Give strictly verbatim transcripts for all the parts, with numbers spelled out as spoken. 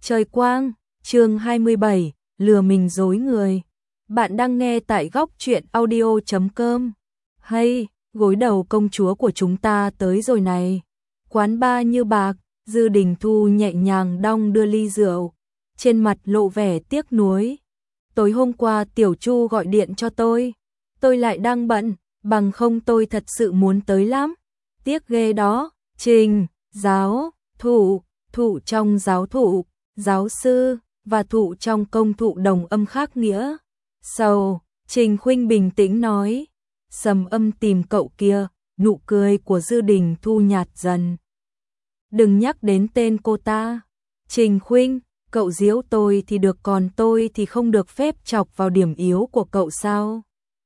Trời quang, chương hai mươi bảy, lừa mình dối người. Bạn đang nghe tại góc truyện audio chấm com. Hay, gối đầu công chúa của chúng ta tới rồi này. Quán bar như bạc, Dư Đình Thu nhẹ nhàng đong đưa ly rượu, trên mặt lộ vẻ tiếc nuối. Tối hôm qua Tiểu Chu gọi điện cho tôi, tôi lại đang bận, bằng không tôi thật sự muốn tới lắm. Tiếc ghê đó. Trình, giáo, thụ, thụ trong giáo thụ, giáo sư, và thụ trong công thụ đồng âm khác nghĩa. Sầu, Trình Khuynh bình tĩnh nói. Sầm âm tìm cậu kia, nụ cười của Dư Đình Thu nhạt dần. Đừng nhắc đến tên cô ta. Trình Khuynh, cậu giễu tôi thì được còn tôi thì không được phép chọc vào điểm yếu của cậu sao?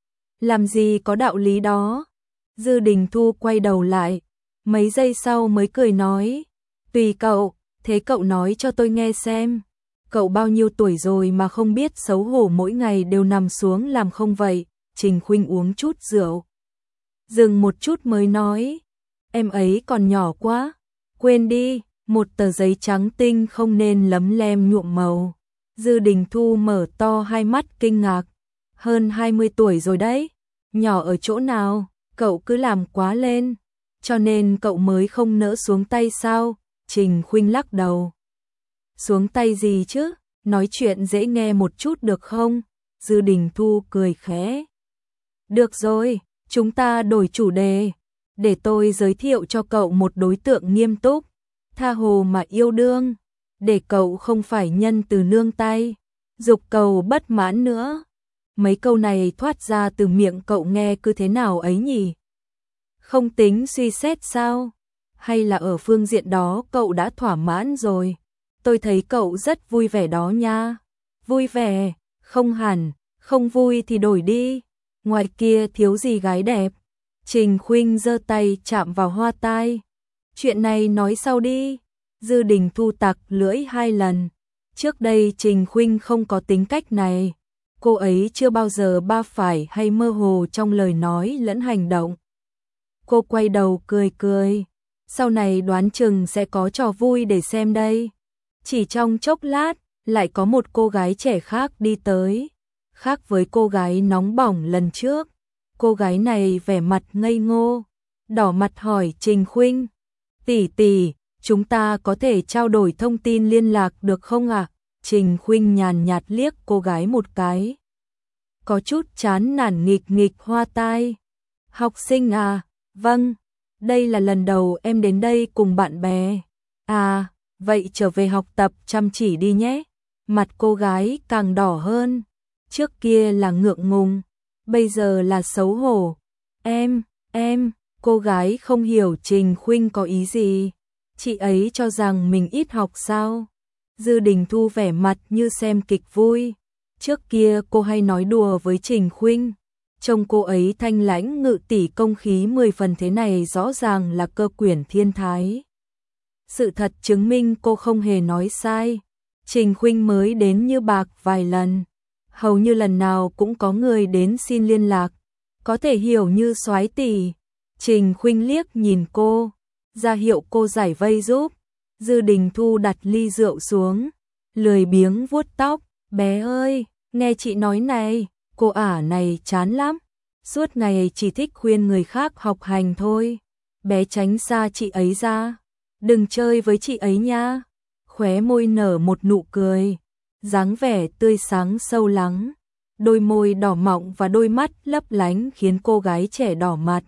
Làm gì có đạo lý đó. Dư Đình Thu quay đầu lại, mấy giây sau mới cười nói. Tùy cậu, thế cậu nói cho tôi nghe xem. Cậu bao nhiêu tuổi rồi mà không biết xấu hổ mỗi ngày đều nằm xuống làm không vậy? Trình Khuynh uống chút rượu, dừng một chút mới nói. Em ấy còn nhỏ quá. Quên đi, một tờ giấy trắng tinh không nên lấm lem nhuộm màu. Dư Đình Thu mở to hai mắt kinh ngạc. Hơn hai mươi tuổi rồi đấy. Nhỏ ở chỗ nào? Cậu cứ làm quá lên, cho nên cậu mới không nỡ xuống tay sao? Trình Khuynh lắc đầu. Xuống tay gì chứ? Nói chuyện dễ nghe một chút được không? Dư Đình Thu cười khẽ. Được rồi, chúng ta đổi chủ đề. Để tôi giới thiệu cho cậu một đối tượng nghiêm túc, tha hồ mà yêu đương. Để cậu không phải nhân từ nương tay, dục cầu bất mãn nữa. Mấy câu này thoát ra từ miệng cậu nghe cứ thế nào ấy nhỉ? Không tính suy xét sao? Hay là ở phương diện đó cậu đã thỏa mãn rồi? Tôi thấy cậu rất vui vẻ đó nha. Vui vẻ? Không hẳn, không vui thì đổi đi. Ngoài kia thiếu gì gái đẹp. Trình Khuynh giơ tay chạm vào hoa tai. Chuyện này nói sau đi. Dư Đình Thu tặc lưỡi hai lần. Trước đây Trình Khuynh không có tính cách này. Cô ấy chưa bao giờ ba phải hay mơ hồ trong lời nói lẫn hành động. Cô quay đầu cười cười. Sau này đoán chừng sẽ có trò vui để xem đây. Chỉ trong chốc lát, lại có một cô gái trẻ khác đi tới. Khác với cô gái nóng bỏng lần trước. Cô gái này vẻ mặt ngây ngô, đỏ mặt hỏi Trình Khuynh. Tỷ tỷ, chúng ta có thể trao đổi thông tin liên lạc được không ạ? À? Trình Khuynh nhàn nhạt liếc cô gái một cái. Có chút chán nản nghịch nghịch hoa tai. Học sinh à? Vâng, đây là lần đầu em đến đây cùng bạn bè. À, vậy trở về học tập chăm chỉ đi nhé. Mặt cô gái càng đỏ hơn. Trước kia là ngượng ngùng, bây giờ là xấu hổ. Em, em, cô gái không hiểu Trình Khuynh có ý gì. Chị ấy cho rằng mình ít học sao? Dư Đình Thu vẻ mặt như xem kịch vui. Trước kia cô hay nói đùa với Trình Khuynh. Trông cô ấy thanh lãnh ngự tỷ công khí mười phần thế này rõ ràng là cơ quyển thiên thái. Sự thật chứng minh cô không hề nói sai. Trình Khuynh mới đến như bạc vài lần. Hầu như lần nào cũng có người đến xin liên lạc. Có thể hiểu như soái tỷ. Trình Khuynh liếc nhìn cô, ra hiệu cô giải vây giúp. Dư Đình Thu đặt ly rượu xuống, lười biếng vuốt tóc. Bé ơi, nghe chị nói này, cô ả này chán lắm. Suốt ngày chỉ thích khuyên người khác học hành thôi. Bé tránh xa chị ấy ra. Đừng chơi với chị ấy nha. Khóe môi nở một nụ cười, dáng vẻ tươi sáng sâu lắng. Đôi môi đỏ mọng và đôi mắt lấp lánh khiến cô gái trẻ đỏ mặt.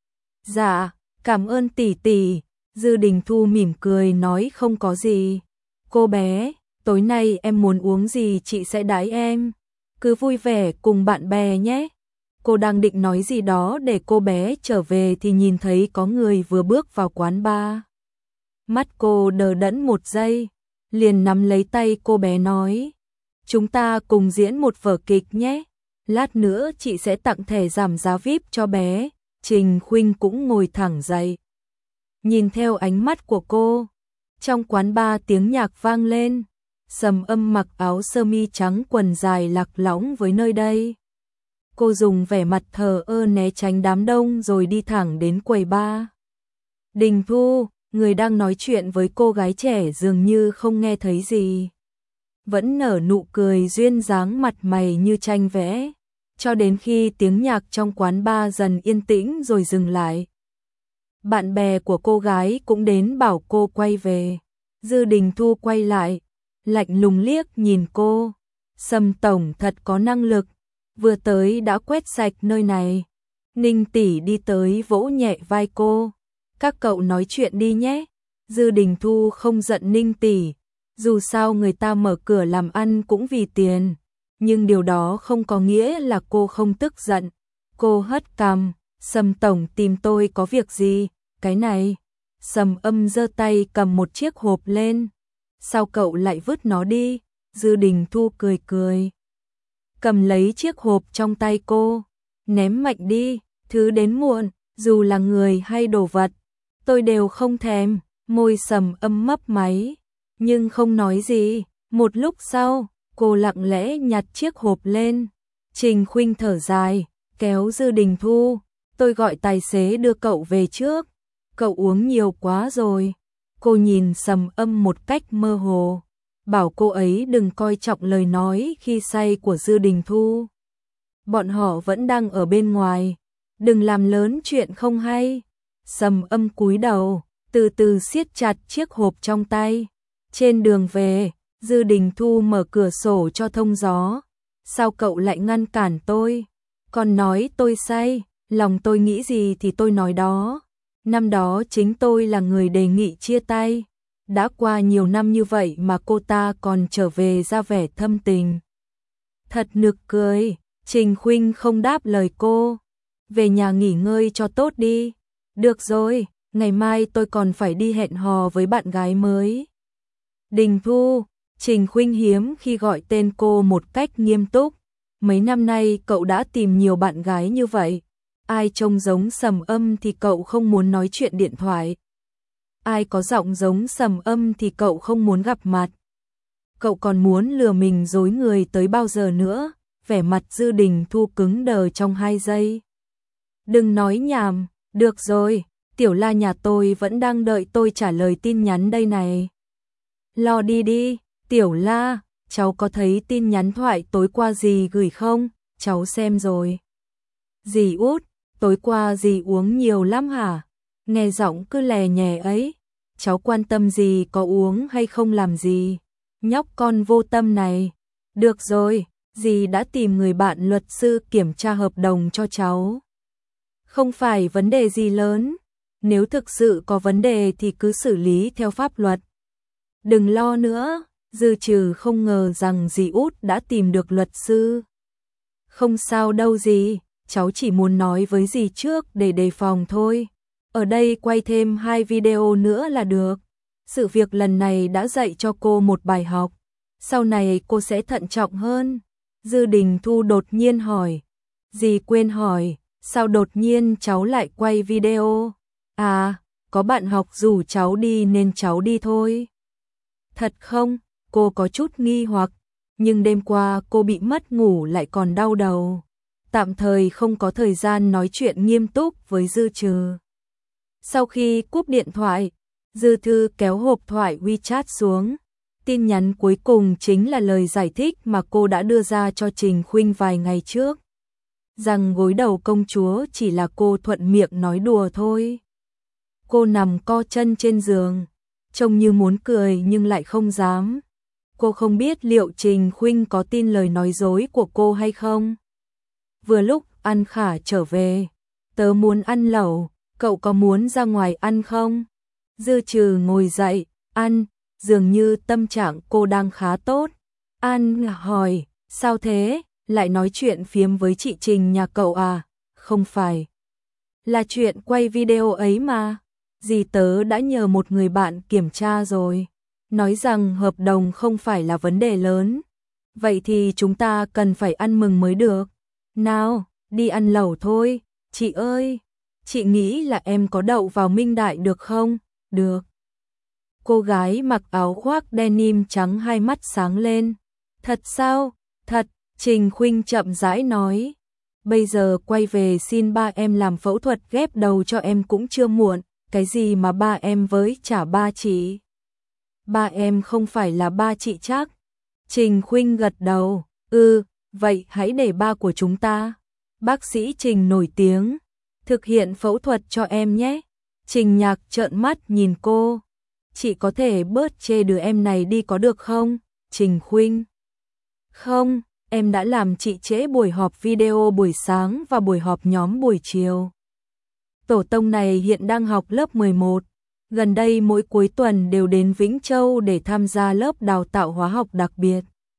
Dạ, cảm ơn tỷ tỷ. Dư Đình Thu mỉm cười nói không có gì. Cô bé, tối nay em muốn uống gì chị sẽ đãi em. Cứ vui vẻ cùng bạn bè nhé. Cô đang định nói gì đó để cô bé trở về thì nhìn thấy có người vừa bước vào quán bar. Mắt cô đờ đẫn một giây, liền nắm lấy tay cô bé nói. Chúng ta cùng diễn một vở kịch nhé. Lát nữa chị sẽ tặng thẻ giảm giá vi ai pi cho bé. Trình Khuynh cũng ngồi thẳng dậy, nhìn theo ánh mắt của cô. Trong quán bar tiếng nhạc vang lên. Sầm âm mặc áo sơ mi trắng quần dài lạc lõng với nơi đây. Cô dùng vẻ mặt thờ ơ né tránh đám đông rồi đi thẳng đến quầy bar. Đình Thu, người đang nói chuyện với cô gái trẻ dường như không nghe thấy gì. Vẫn nở nụ cười duyên dáng, mặt mày như tranh vẽ, cho đến khi tiếng nhạc trong quán bar dần yên tĩnh rồi dừng lại. Bạn bè của cô gái cũng đến bảo cô quay về. Dư Đình Thu quay lại, lạnh lùng liếc nhìn cô. Sầm tổng thật có năng lực, vừa tới đã quét sạch nơi này. Ninh tỷ đi tới vỗ nhẹ vai cô. Các cậu nói chuyện đi nhé. Dư Đình Thu không giận Ninh tỷ, dù sao người ta mở cửa làm ăn cũng vì tiền, nhưng điều đó không có nghĩa là cô không tức giận. Cô hất cằm, Sầm tổng tìm tôi có việc gì? Cái này. Sầm Âm giơ tay cầm một chiếc hộp lên. Sao cậu lại vứt nó đi? Dư Đình Thu cười cười, cầm lấy chiếc hộp trong tay cô, ném mạnh đi. Thứ đến muộn, dù là người hay đồ vật, tôi đều không thèm. Môi Sầm Âm mấp máy, nhưng không nói gì. Một lúc sau, cô lặng lẽ nhặt chiếc hộp lên. Trình Khuynh thở dài, kéo Dư Đình Thu. Tôi gọi tài xế đưa cậu về trước. Cậu uống nhiều quá rồi. Cô nhìn Sầm Âm một cách mơ hồ, bảo cô ấy đừng coi trọng lời nói khi say của Dư Đình Thu. Bọn họ vẫn đang ở bên ngoài, đừng làm lớn chuyện không hay. Sầm Âm cúi đầu, từ từ siết chặt chiếc hộp trong tay. Trên đường về, Dư Đình Thu mở cửa sổ cho thông gió. Sao cậu lại ngăn cản tôi? Còn nói tôi say, lòng tôi nghĩ gì thì tôi nói đó. Năm đó chính tôi là người đề nghị chia tay. Đã qua nhiều năm như vậy mà cô ta còn trở về ra vẻ thâm tình. Thật nực cười. Trình Khuynh không đáp lời cô. Về nhà nghỉ ngơi cho tốt đi. Được rồi, ngày mai tôi còn phải đi hẹn hò với bạn gái mới. Đình Thu. Trình Khuynh hiếm khi gọi tên cô một cách nghiêm túc. Mấy năm nay cậu đã tìm nhiều bạn gái như vậy. Ai trông giống Sầm Âm thì cậu không muốn nói chuyện điện thoại. Ai có giọng giống Sầm Âm thì cậu không muốn gặp mặt. Cậu còn muốn lừa mình dối người tới bao giờ nữa? Vẻ mặt Dư Đình Thu cứng đờ trong hai giây. Đừng nói nhảm, được rồi, Tiểu La nhà tôi vẫn đang đợi tôi trả lời tin nhắn đây này. Lo đi đi, Tiểu La, cháu có thấy tin nhắn thoại tối qua dì gửi không? Cháu xem rồi. Dì út, tối qua dì uống nhiều lắm hả? Nghe giọng cứ lè nhè ấy. Cháu quan tâm dì có uống hay không làm gì? Nhóc con vô tâm này. Được rồi, dì đã tìm người bạn luật sư kiểm tra hợp đồng cho cháu. Không phải vấn đề gì lớn. Nếu thực sự có vấn đề thì cứ xử lý theo pháp luật. Đừng lo nữa. Dư Trừ không ngờ rằng dì út đã tìm được luật sư. Không sao đâu dì, cháu chỉ muốn nói với dì trước để đề phòng thôi. Ở đây quay thêm hai video nữa là được. Sự việc lần này đã dạy cho cô một bài học. Sau này cô sẽ thận trọng hơn. Dư Đình Thu đột nhiên hỏi. Dì quên hỏi, sao đột nhiên cháu lại quay video? À, có bạn học rủ cháu đi nên cháu đi thôi. Thật không? Cô có chút nghi hoặc, nhưng đêm qua cô bị mất ngủ lại còn đau đầu. Tạm thời không có thời gian nói chuyện nghiêm túc với Dư Trừ. Sau khi cúp điện thoại, Dư Thư kéo hộp thoại WeChat xuống. Tin nhắn cuối cùng chính là lời giải thích mà cô đã đưa ra cho Trình Khuynh vài ngày trước. Rằng gối đầu công chúa chỉ là cô thuận miệng nói đùa thôi. Cô nằm co chân trên giường, trông như muốn cười nhưng lại không dám. Cô không biết liệu Trình Khuynh có tin lời nói dối của cô hay không. Vừa lúc An Khả trở về. Tớ muốn ăn lẩu, cậu có muốn ra ngoài ăn không? Dư Trừ ngồi dậy, ăn, dường như tâm trạng cô đang khá tốt. An hỏi, sao thế, lại nói chuyện phiếm với chị Trình nhà cậu à? Không phải. Là chuyện quay video ấy mà. Dì tớ đã nhờ một người bạn kiểm tra rồi. Nói rằng hợp đồng không phải là vấn đề lớn. Vậy thì chúng ta cần phải ăn mừng mới được. Nào, đi ăn lẩu thôi. Chị ơi, chị nghĩ là em có đậu vào Minh Đại được không? Được. Cô gái mặc áo khoác denim trắng hai mắt sáng lên. Thật sao? Thật, Trình Khuynh chậm rãi nói. Bây giờ quay về xin ba em làm phẫu thuật ghép đầu cho em cũng chưa muộn. Cái gì mà ba em với chả ba chị? Ba em không phải là ba chị chắc? Trình Khuynh gật đầu, ừ, vậy hãy để ba của chúng ta, bác sĩ Trình nổi tiếng, thực hiện phẫu thuật cho em nhé. Trình Nhạc trợn mắt nhìn cô, chị có thể bớt chê đứa em này đi có được không? Trình Khuynh, không, em đã làm chị trễ buổi họp video buổi sáng và buổi họp nhóm buổi chiều. Tổ tông này hiện đang học lớp mười một, gần đây mỗi cuối tuần đều đến Vĩnh Châu để tham gia lớp đào tạo hóa học đặc biệt.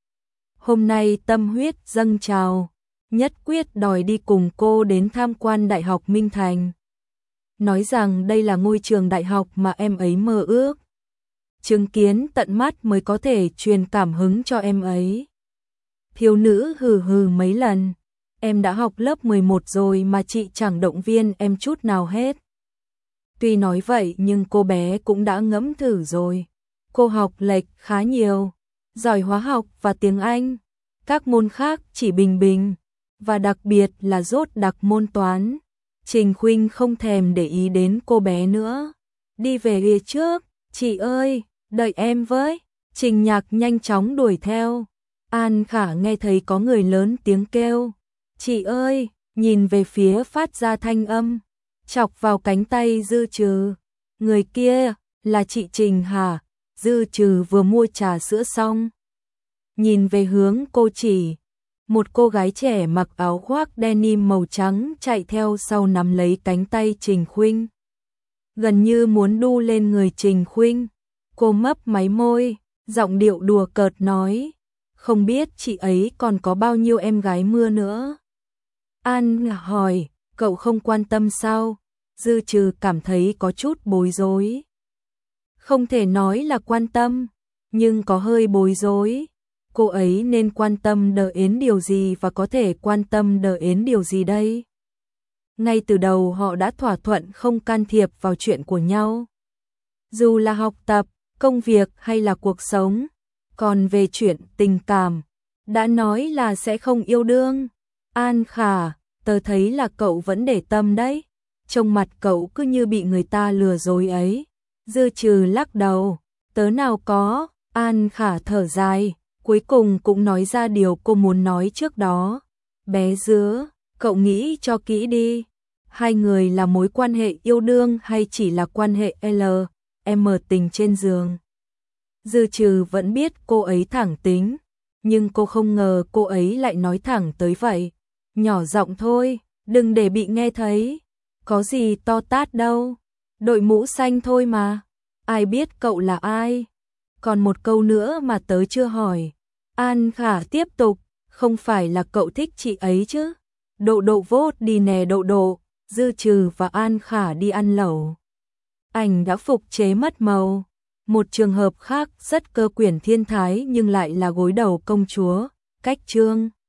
Hôm nay tâm huyết dâng trào, nhất quyết đòi đi cùng cô đến tham quan Đại học Minh Thành. Nói rằng đây là ngôi trường đại học mà em ấy mơ ước. Chứng kiến tận mắt mới có thể truyền cảm hứng cho em ấy. Thiếu nữ hừ hừ mấy lần, em đã học lớp mười một rồi mà chị chẳng động viên em chút nào hết. Tuy nói vậy nhưng cô bé cũng đã ngẫm thử rồi. Cô học lệch khá nhiều, giỏi hóa học và tiếng Anh. Các môn khác chỉ bình bình, và đặc biệt là dốt đặc môn toán. Trình Khuynh không thèm để ý đến cô bé nữa. Đi về phía trước, chị ơi, đợi em với. Trình Nhạc nhanh chóng đuổi theo. An Khả nghe thấy có người lớn tiếng kêu. Chị ơi, nhìn về phía phát ra thanh âm, chọc vào cánh tay Dư Trừ. Người kia, là chị Trình hả? Dư Trừ vừa mua trà sữa xong. Nhìn về hướng cô chỉ, một cô gái trẻ mặc áo khoác denim màu trắng chạy theo sau nắm lấy cánh tay Trình Khuynh. Gần như muốn đu lên người Trình Khuynh. Cô mấp máy môi, giọng điệu đùa cợt nói. Không biết chị ấy còn có bao nhiêu em gái mưa nữa. An hỏi, cậu không quan tâm sao? Dư Trừ cảm thấy có chút bối rối. Không thể nói là quan tâm, nhưng có hơi bối rối. Cô ấy nên quan tâm Đờ Yến điều gì và có thể quan tâm Đờ Yến điều gì đây? Ngay từ đầu họ đã thỏa thuận không can thiệp vào chuyện của nhau. Dù là học tập, công việc hay là cuộc sống. Còn về chuyện tình cảm, đã nói là sẽ không yêu đương. An Khả, tớ thấy là cậu vẫn để tâm đấy. Trông mặt cậu cứ như bị người ta lừa dối ấy. Dư Trừ lắc đầu, tớ nào có. An Khả thở dài, cuối cùng cũng nói ra điều cô muốn nói trước đó. Bé Dứa, cậu nghĩ cho kỹ đi. Hai người là mối quan hệ yêu đương hay chỉ là quan hệ L, M tình trên giường? Dư Trừ vẫn biết cô ấy thẳng tính, nhưng cô không ngờ cô ấy lại nói thẳng tới vậy. Nhỏ giọng thôi, đừng để bị nghe thấy. Có gì to tát đâu, đội mũ xanh thôi mà. Ai biết cậu là ai? Còn một câu nữa mà tớ chưa hỏi. An Khả tiếp tục, không phải là cậu thích chị ấy chứ? Độ độ vốt đi nè độ độ. Dư Trừ và An Khả đi ăn lẩu. Ảnh đã phục chế mất màu. Một trường hợp khác rất cơ quyển thiên thái nhưng lại là gối đầu công chúa, Cách Trương.